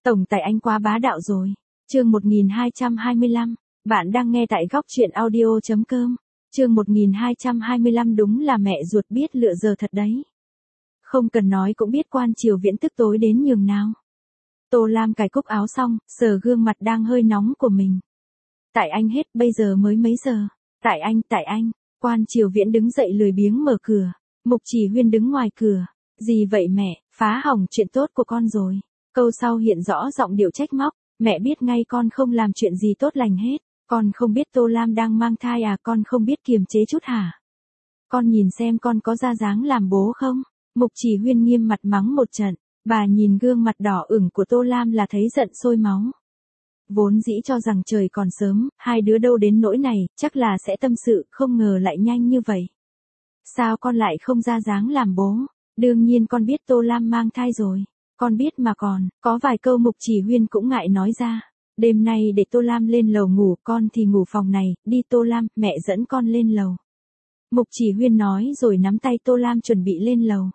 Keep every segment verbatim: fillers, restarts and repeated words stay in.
Tổng tài anh quá bá đạo rồi. Chương một nghìn hai trăm hai mươi lăm, bạn đang nghe tại góc truyện audio chấm com. Chương một nghìn hai trăm hai mươi lăm đúng là mẹ ruột biết lựa giờ thật đấy. Không cần nói cũng biết Quan Triều Viễn tức tối đến nhường nào. Tô Lam cài cúc áo xong, sờ gương mặt đang hơi nóng của mình. Tại anh hết, bây giờ mới mấy giờ. Tại anh, tại anh. Quan Triều Viễn đứng dậy lười biếng mở cửa. Mục Chỉ Huyên đứng ngoài cửa. Gì vậy mẹ, phá hỏng chuyện tốt của con rồi. Câu sau hiện rõ giọng điệu trách móc. Mẹ biết ngay con không làm chuyện gì tốt lành hết. Con không biết Tô Lam đang mang thai à, con không biết kiềm chế chút hả? Con nhìn xem con có ra dáng làm bố không? Mục Chỉ Huyên nghiêm mặt mắng một trận. Bà nhìn gương mặt đỏ ửng của Tô Lam là thấy giận sôi máu. Vốn dĩ cho rằng trời còn sớm, hai đứa đâu đến nỗi này, chắc là sẽ tâm sự, không ngờ lại nhanh như vậy. Sao con lại không ra dáng làm bố? Đương nhiên con biết Tô Lam mang thai rồi. Con biết mà còn, có vài câu Mục Chỉ Huyên cũng ngại nói ra. Đêm nay để Tô Lam lên lầu ngủ, con thì ngủ phòng này, đi Tô Lam, mẹ dẫn con lên lầu. Mục Chỉ Huyên nói rồi nắm tay Tô Lam chuẩn bị lên lầu.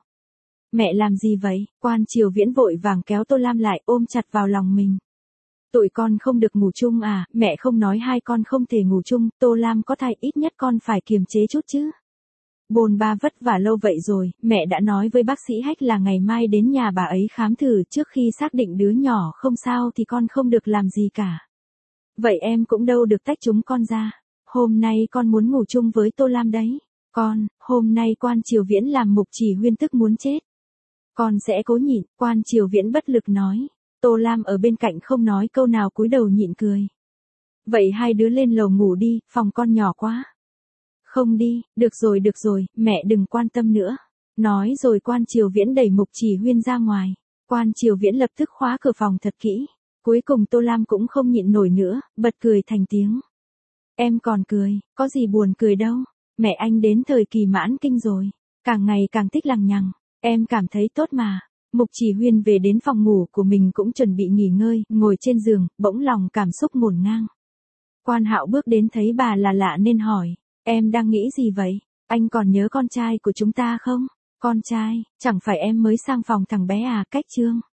Mẹ làm gì vậy? Quan Triều Viễn vội vàng kéo Tô Lam lại ôm chặt vào lòng mình. Tụi con không được ngủ chung à, mẹ không nói hai con không thể ngủ chung, Tô Lam có thai ít nhất con phải kiềm chế chút chứ. Bồn ba vất vả lâu vậy rồi, mẹ đã nói với bác sĩ Hách là ngày mai đến nhà bà ấy khám thử, trước khi xác định đứa nhỏ không sao thì con không được làm gì cả. Vậy em cũng đâu được tách chúng con ra. Hôm nay con muốn ngủ chung với Tô Lam đấy. Con, hôm nay Quan Triều Viễn làm Mục Chỉ Huyên tức muốn chết. Con sẽ cố nhịn, Quan Triều Viễn bất lực nói. Tô Lam ở bên cạnh không nói câu nào cúi đầu nhịn cười. Vậy hai đứa lên lầu ngủ đi, phòng con nhỏ quá. Không đi, được rồi được rồi, mẹ đừng quan tâm nữa. Nói rồi Quan Triều Viễn đẩy Mục Chỉ Huyên ra ngoài. Quan Triều Viễn lập tức khóa cửa phòng thật kỹ. Cuối cùng Tô Lam cũng không nhịn nổi nữa, bật cười thành tiếng. Em còn cười, có gì buồn cười đâu. Mẹ anh đến thời kỳ mãn kinh rồi. Càng ngày càng thích lằng nhằng. Em cảm thấy tốt mà. Mục Chỉ Huyên về đến phòng ngủ của mình cũng chuẩn bị nghỉ ngơi, ngồi trên giường, bỗng lòng cảm xúc ngổn ngang. Quan Hạo bước đến thấy bà là lạ nên hỏi, em đang nghĩ gì vậy? Anh còn nhớ con trai của chúng ta không? Con trai, chẳng phải em mới sang phòng thằng bé à, Cách Trương.